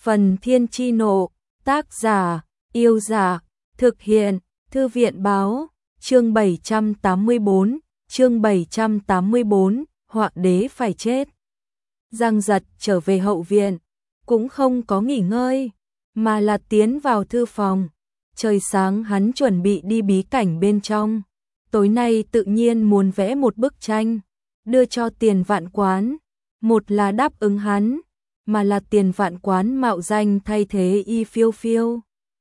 Phần Thiên Chi Nộ, tác giả, Yêu Dạ, thực hiện, Thư viện Báo, chương 784, Họa đế phải chết. Giang Giật trở về hậu viện, cũng không có nghỉ ngơi, mà là tiến vào thư phòng. Trời sáng hắn chuẩn bị đi bí cảnh bên trong, tối nay tự nhiên muốn vẽ một bức tranh, đưa cho Tiền Vạn Quán, một là đáp ứng hắn, mà là Tiền Vạn Quán mạo danh thay thế Y Phiêu Phiêu.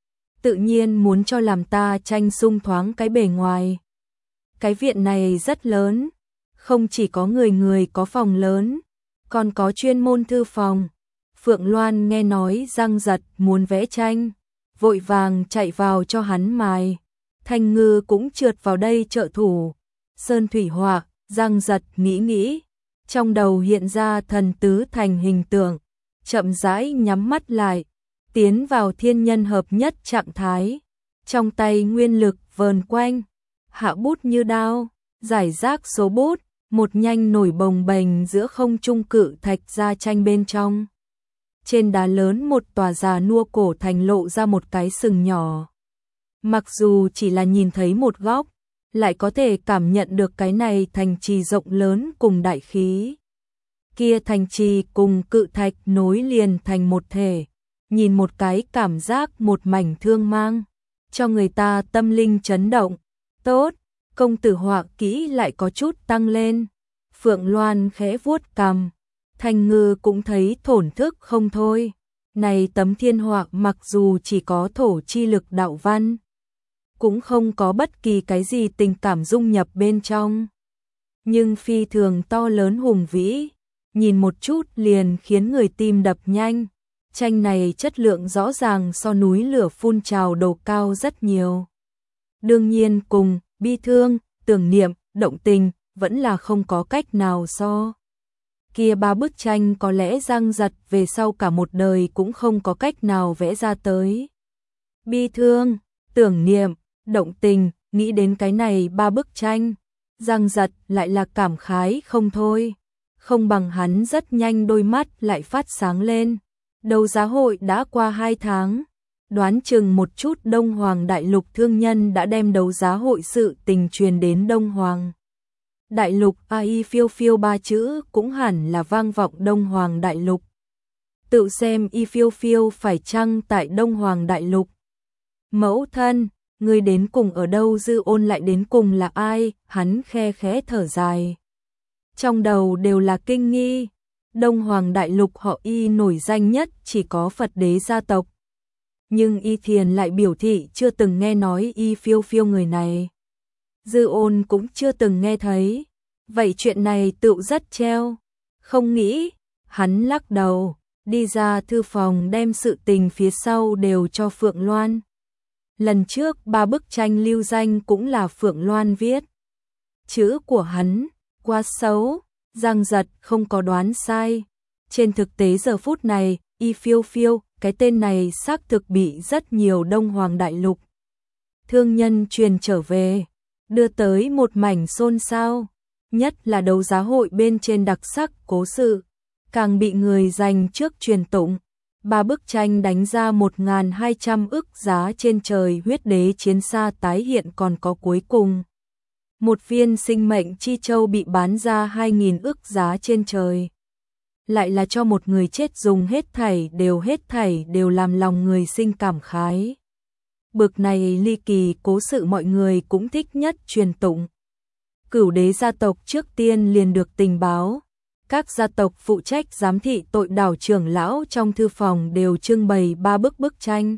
Tự nhiên muốn cho làm ta tranh xung thoáng cái bề ngoài. Cái viện này rất lớn, không chỉ có người có phòng lớn, còn có chuyên môn thư phòng. Phượng Loan nghe nói Giang Giật muốn vẽ tranh, vội vàng chạy vào cho hắn mài. Thanh Ngư cũng trượt vào đây trợ thủ. Sơn thủy họa, Giang Giật nghĩ, trong đầu hiện ra thần tứ thành hình tượng, chậm rãi nhắm mắt lại, tiến vào thiên nhân hợp nhất trạng thái. Trong tay nguyên lực vờn quanh, hạ bút như đao, giải rác số bút, một nhanh nổi bồng bềnh giữa không trung cự thạch ra tranh bên trong. Trên đá lớn một tòa già nua cổ thành lộ ra một cái sừng nhỏ. Mặc dù chỉ là nhìn thấy một góc, lại có thể cảm nhận được cái này thành trì rộng lớn cùng đại khí. Kia thành trì cùng cự thạch nối liền thành một thể, nhìn một cái cảm giác một mảnh thương mang, cho người ta tâm linh chấn động. Tốt, công tử họa kỹ lại có chút tăng lên. Phượng Loan khẽ vuốt cằm, Thanh Ngư cũng thấy thổn thức không thôi. Này tấm thiên họa mặc dù chỉ có thổ chi lực đạo văn, cũng không có bất kỳ cái gì tình cảm dung nhập bên trong, nhưng phi thường to lớn hùng vĩ, nhìn một chút liền khiến người tim đập nhanh. Tranh này chất lượng rõ ràng so núi lửa phun trào độ cao rất nhiều. Đương nhiên cùng bi thương, tưởng niệm, động tình vẫn là không có cách nào so. Kia ba bức tranh có lẽ Giang Giật về sau cả một đời cũng không có cách nào vẽ ra tới. Bi thương, tưởng niệm, động tình, nghĩ đến cái này ba bức tranh, Giang Giật lại là cảm khái không thôi. Không bằng hắn rất nhanh đôi mắt lại phát sáng lên. Đấu giá hội đã qua 2 tháng, đoán chừng một chút Đông Hoàng Đại Lục thương nhân đã đem đấu giá hội sự tình truyền đến Đông Hoàng Đại Lục. Y Phiêu Phiêu ba chữ cũng hẳn là vang vọng Đông Hoàng Đại Lục. Tự xem Y Phiêu Phiêu phải chăng tại Đông Hoàng Đại Lục. Mẫu thân, người đến cùng ở đâu? Dư Ôn lại đến cùng là ai? Hắn khe khẽ thở dài, trong đầu đều là kinh nghi. Đông Hoàng Đại Lục họ Y nổi danh nhất chỉ có Phật đế gia tộc, nhưng Y Thiền lại biểu thị chưa từng nghe nói Y Phiêu Phiêu người này. Dư Ôn cũng chưa từng nghe thấy. Vậy chuyện này tựu rất treo. Không nghĩ, hắn lắc đầu, đi ra thư phòng đem sự tình phía sau đều cho Phượng Loan. Lần trước 3 bức tranh lưu danh cũng là Phượng Loan viết. Chữ của hắn quá xấu, Giang Giật không có đoán sai. Trên thực tế giờ phút này, Y Phiêu Phiêu, cái tên này xác thực bị rất nhiều Đông Hoàng Đại Lục thương nhân truyền trở về, đưa tới một mảnh xôn xao. Nhất là đấu giá hội bên trên đặc sắc cố sự, càng bị người dành trước truyền tụng. 3 bức tranh đánh ra 1.200 ức giá trên trời. Huyết đế chiến xa tái hiện, còn có cuối cùng một viên sinh mệnh chi châu bị bán ra 2.000 ức giá trên trời. Lại là cho một người chết dùng hết thảy đều làm lòng người sinh cảm khái. Bực này ly kỳ cố sự mọi người cũng thích nhất truyền tụng. Cửu đế gia tộc trước tiên liền được tình báo. Các gia tộc phụ trách giám thị tội đảo trưởng lão trong thư phòng đều trưng bày 3 bức tranh.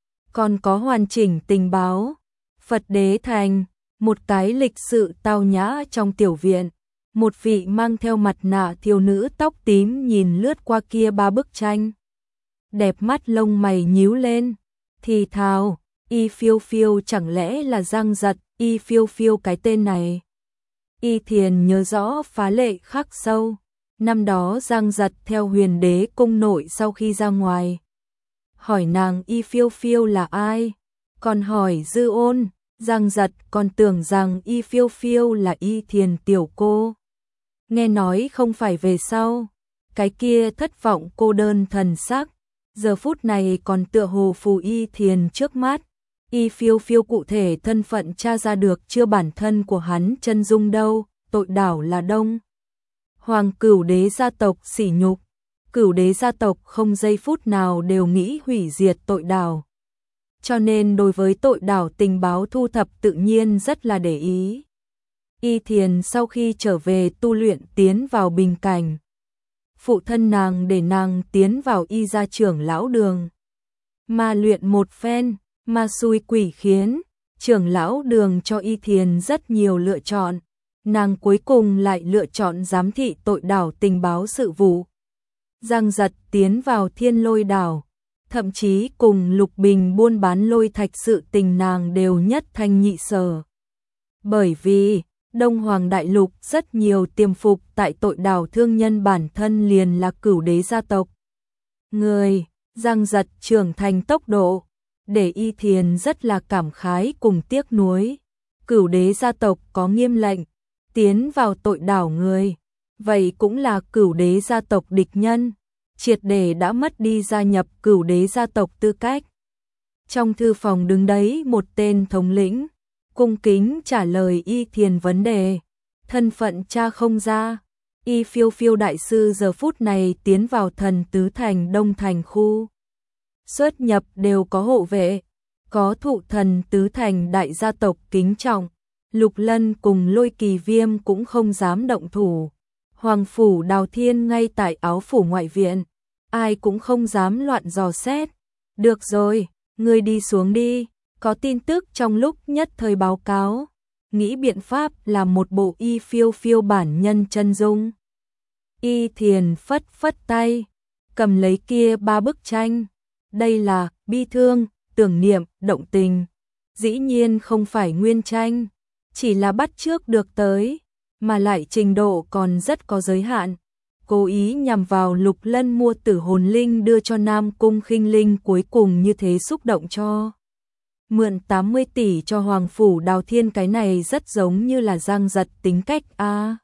Còn có hoàn chỉnh tình báo. Phật đế thành, một cái lịch sự tao nhã trong tiểu viện. Một vị mang theo mặt nạ thiếu nữ tóc tím nhìn lướt qua kia 3 bức tranh. Đẹp mắt lông mày nhíu lên, thì thào, Y Phiêu Phiêu chẳng lẽ là Giang Giật? Y Phiêu Phiêu cái tên này Y Thiền nhớ rõ phá lệ khắc sâu. Năm đó Giang Giật theo Huyền Đế cung nội sau khi ra ngoài, hỏi nàng Y Phiêu Phiêu là ai, còn hỏi Dư Ôn. Giang Giật còn tưởng rằng Y Phiêu Phiêu là Y Thiền tiểu cô. Nghe nói không phải về sau, cái kia thất vọng cô đơn thần sắc, giờ phút này còn tựa hồ Phù Y Thiền trước mắt. Y phiêu phiêu cụ thể thân phận tra ra được chưa, bản thân của hắn chân dung đâu, tội đảo là Đông Hoàng Cửu Đế gia tộc sỉ nhục. Cửu Đế gia tộc không giây phút nào đều nghĩ hủy diệt tội đảo. Cho nên đối với tội đảo tình báo thu thập tự nhiên rất là để ý. Y Thiền sau khi trở về tu luyện tiến vào bình cảnh. Phụ thân nàng để nàng tiến vào Y gia trưởng lão đường. Mà luyện một phen, mà xui quỷ khiến, trưởng lão đường cho Y Thiền rất nhiều lựa chọn. Nàng cuối cùng lại lựa chọn giám thị tội đảo tình báo sự vụ. Giang giật tiến vào Thiên Lôi đảo, thậm chí cùng Lục Bình buôn bán lôi thạch sự tình nàng đều nhất thanh nhị sở. Bởi vì Đông Hoàng Đại Lục rất nhiều tiềm phục tại tội đảo thương nhân bản thân liền là Cửu Đế gia tộc. Người, Giang giật trưởng thành tốc độ, để Y Thiền rất là cảm khái cùng tiếc nuối. Cửu Đế gia tộc có nghiêm lệnh, tiến vào tội đảo người, vậy cũng là Cửu Đế gia tộc địch nhân, triệt để đã mất đi gia nhập Cửu Đế gia tộc tư cách. Trong thư phòng đứng đấy một tên thống lĩnh, cung kính trả lời Y Thiền vấn đề, thân phận cha không ra. Y phiêu phiêu đại sư giờ phút này tiến vào Thần Tứ Thành Đông Thành khu. Xuất nhập đều có hộ vệ, có thụ Thần Tứ Thành đại gia tộc kính trọng. Lục Lân cùng Lôi Kỳ Viêm cũng không dám động thủ. Hoàng phủ Đào Thiên ngay tại áo phủ ngoại viện, ai cũng không dám loạn dò xét. Được rồi, ngươi đi xuống đi, có tin tức trong lúc nhất thời báo cáo. Nghĩ biện pháp làm một bộ Y phiêu phiêu bản nhân chân dung. Y Thiền phất phất tay, cầm lấy kia 3 bức tranh. Đây là bi thương, tưởng niệm, động tình. Dĩ nhiên không phải nguyên tranh, chỉ là bắt chước được tới, mà lại trình độ còn rất có giới hạn. Cố ý nhằm vào Lục Lân mua tử hồn linh đưa cho Nam Cung Khinh Linh, cuối cùng như thế xúc động cho. Mượn 80 tỷ cho Hoàng phủ Đào Thiên, cái này rất giống như là Giang giật tính cách a.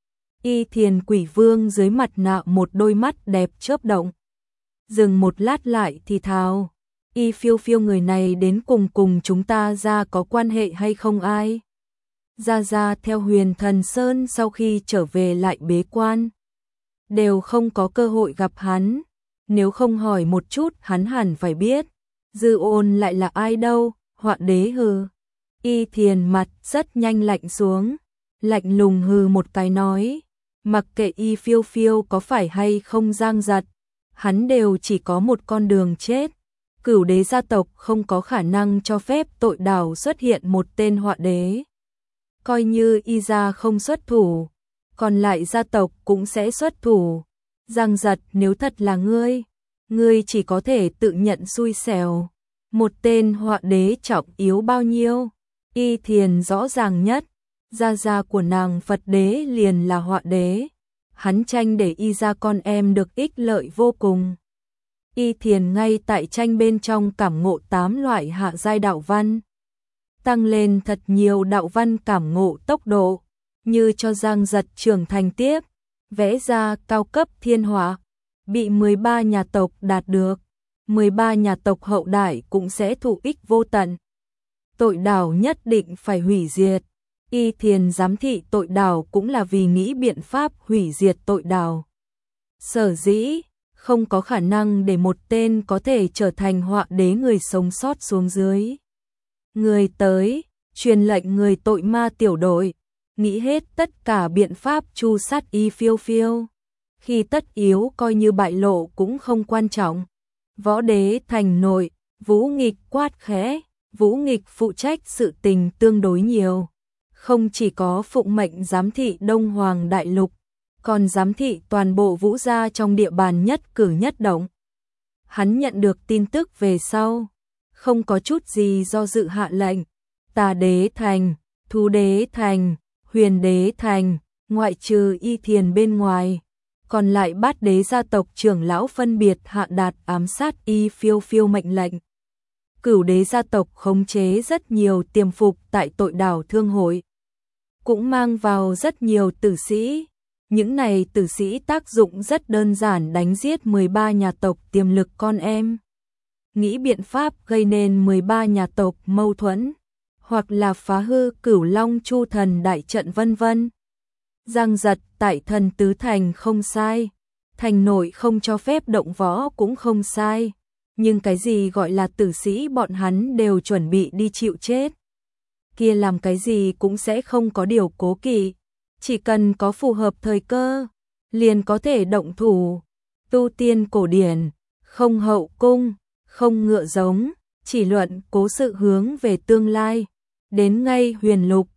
Y Thiền Quỷ Vương dưới mặt nạ một đôi mắt đẹp chớp động. Dừng một lát lại thì thào, Y phiêu phiêu người này đến cùng chúng ta ra có quan hệ hay không ai? Ra theo Huyền Thần Sơn sau khi trở về lại bế quan, đều không có cơ hội gặp hắn, nếu không hỏi một chút hắn hẳn phải biết. Dư Ôn lại là ai đâu, Họa Đế hừ. Y Thiền mặt rất nhanh lạnh xuống, lạnh lùng hừ một cái nói, mặc kệ Y phiêu phiêu có phải hay không Giang giật, hắn đều chỉ có một con đường chết. Cửu Đế gia tộc không có khả năng cho phép tội đảo xuất hiện một tên Họa Đế. Coi như Y gia không xuất thủ, còn lại gia tộc cũng sẽ xuất thủ. Giang giật, nếu thật là ngươi chỉ có thể tự nhận xui xẻo. Một tên Họa Đế trọng yếu bao nhiêu? Y Thiền rõ ràng nhất, gia của nàng Phật Đế liền là Họa Đế. Hắn tranh để Y gia con em được ích lợi vô cùng. Y Thiền ngay tại tranh bên trong cảm ngộ 8 loại hạ giai đạo văn, tăng lên thật nhiều đạo văn cảm ngộ tốc độ, như cho Giang giật trưởng thành tiếp, vẽ ra cao cấp thiên hỏa, bị 13 nhà tộc đạt được, 13 nhà tộc hậu đại cũng sẽ thụ ích vô tận. Tội đảo nhất định phải hủy diệt. Y Thiền giám thị tội đảo cũng là vì nghĩ biện pháp hủy diệt tội đảo. Sở dĩ không có khả năng để một tên có thể trở thành Họa Đế người sống sót xuống dưới. Người tới, truyền lệnh người tội ma tiểu đội, nghĩ hết tất cả biện pháp tru sát Y phiêu phiêu. Khi tất yếu coi như bại lộ cũng không quan trọng. Võ Đế thành nội, Vũ Nghịch quát khẽ, Vũ Nghịch phụ trách sự tình tương đối nhiều. Không chỉ có phụng mệnh giám thị Đông Hoàng Đại Lục, còn giám thị toàn bộ Vũ gia trong địa bàn nhất cử nhất động. Hắn nhận được tin tức về sau, không có chút gì do dự hạ lệnh. Tà Đế thành, Thú Đế thành, Huyền Đế thành, ngoại trừ Y Thiền bên ngoài, còn lại 8 đế gia tộc trưởng lão phân biệt hạ đạt ám sát Y phiêu phiêu mệnh lệnh. Cửu Đế gia tộc khống chế rất nhiều tiềm phục tại tội đảo thương hội, cũng mang vào rất nhiều tử sĩ. Những này tử sĩ tác dụng rất đơn giản, đánh giết 13 nhà tộc tiềm lực con em. Nghĩ biện pháp gây nên 13 nhà tộc mâu thuẫn, hoặc là phá hư Cửu Long Chu Thần đại trận vân vân. Giang Giật tại Thần Tứ Thành không sai, thành nội không cho phép động võ cũng không sai, nhưng cái gì gọi là tử sĩ bọn hắn đều chuẩn bị đi chịu chết. Kia làm cái gì cũng sẽ không có điều cố kỵ, chỉ cần có phù hợp thời cơ, liền có thể động thủ. Tu tiên cổ điển, không hậu cung, không ngựa giống, chỉ luận cố sự hướng về tương lai. Đến ngay Huyền Lục,